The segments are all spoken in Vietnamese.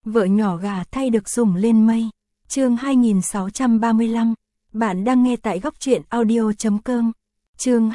Vợ nhỏ gà thay được sủng lên mây. Chương 2635. Bạn đang nghe tại góc truyện audio.com. Chương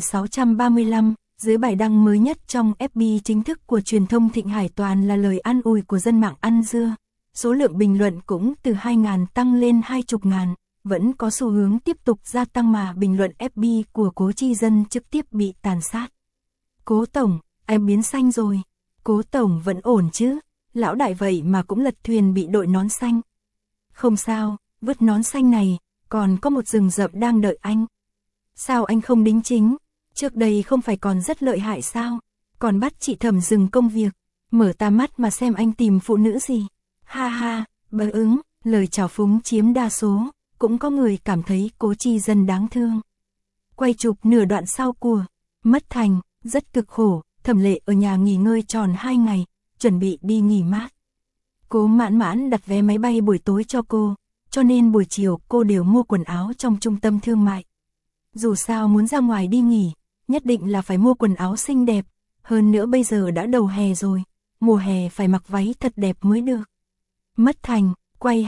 2635. Dưới bài đăng mới nhất trong FB chính thức của truyền thông Thịnh Hải toàn là lời an ủi của dân mạng ăn dưa. Số lượng bình luận cũng từ 2.000 tăng lên 20.000, vẫn có xu hướng tiếp tục gia tăng mà bình luận FB của Cố Chi Dân trực tiếp bị tàn sát. Cố Tổng, em biến xanh rồi. Cố Tổng vẫn ổn chứ? Lão đại vậy mà cũng lật thuyền bị đội nón xanh. Không sao, vứt nón xanh này, còn có một rừng rậm đang đợi anh. Sao anh không đính chính? Trước đây không phải còn rất lợi hại sao? Còn bắt chị Thẩm dừng công việc, mở ta mắt mà xem anh tìm phụ nữ gì. Ha ha, bớ ứng, lời chào phúng chiếm đa số, cũng có người cảm thấy Cố Chi Dân đáng thương. Quay chụp nửa đoạn sau của Mất Thành, rất cực khổ, Thẩm Lệ ở nhà nghỉ ngơi tròn 2 ngày, chuẩn bị đi nghỉ mát. Cố Mãn Mãn đặt vé máy bay buổi tối cho cô, cho nên buổi chiều cô đều mua quần áo trong trung tâm thương mại. Dù sao muốn ra ngoài đi nghỉ, nhất định là phải mua quần áo xinh đẹp, hơn nữa bây giờ đã đầu hè rồi, mùa hè phải mặc váy thật đẹp mới được. Mất Thành, quay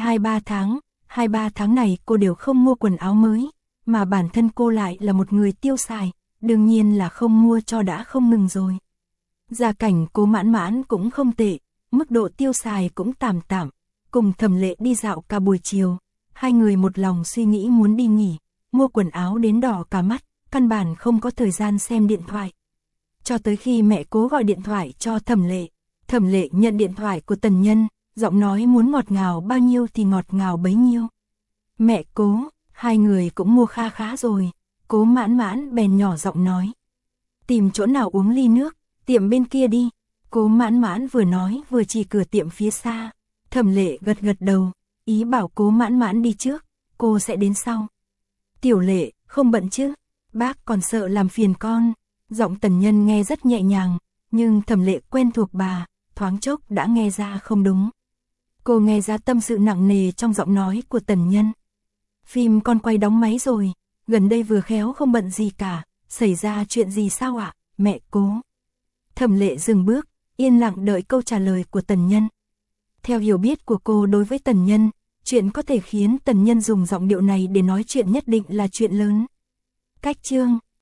2-3 tháng này cô đều không mua quần áo mới, mà bản thân cô lại là một người tiêu xài, đương nhiên là không mua cho đã không ngừng rồi. Gia cảnh Cố Mãn Mãn cũng không tệ, mức độ tiêu xài cũng tạm tạm, cùng Thẩm Lệ đi dạo cả buổi chiều, hai người một lòng suy nghĩ muốn đi nghỉ, mua quần áo đến đỏ cả mắt, căn bản không có thời gian xem điện thoại. Cho tới khi mẹ Cố gọi điện thoại cho Thẩm Lệ nhận điện thoại của Tần Nhân, giọng nói muốn ngọt ngào bao nhiêu thì ngọt ngào bấy nhiêu. Mẹ Cố, hai người cũng mua kha khá rồi, Cố Mãn Mãn bèn nhỏ giọng nói. Tìm chỗ nào uống ly nước, tiệm bên kia đi. Cố Mãn Mãn vừa nói vừa chỉ cửa tiệm phía xa. Thẩm Lệ gật gật đầu, ý bảo Cố Mãn Mãn đi trước, cô sẽ đến sau. Tiểu Lệ, không bận chứ? Bác còn sợ làm phiền con. Giọng Tần Nhân nghe rất nhẹ nhàng, nhưng Thẩm Lệ quen thuộc bà, thoáng chốc đã nghe ra không đúng. Cô nghe ra tâm sự nặng nề trong giọng nói của Tần Nhân. Phim con quay đóng máy rồi, gần đây vừa khéo không bận gì cả, xảy ra chuyện gì sao ạ, mẹ Cố? Thẩm Lệ dừng bước, yên lặng đợi câu trả lời của Tần Nhân. Theo hiểu biết của cô đối với Tần Nhân, chuyện có thể khiến Tần Nhân dùng giọng điệu này để nói chuyện nhất định là chuyện lớn. Cách chương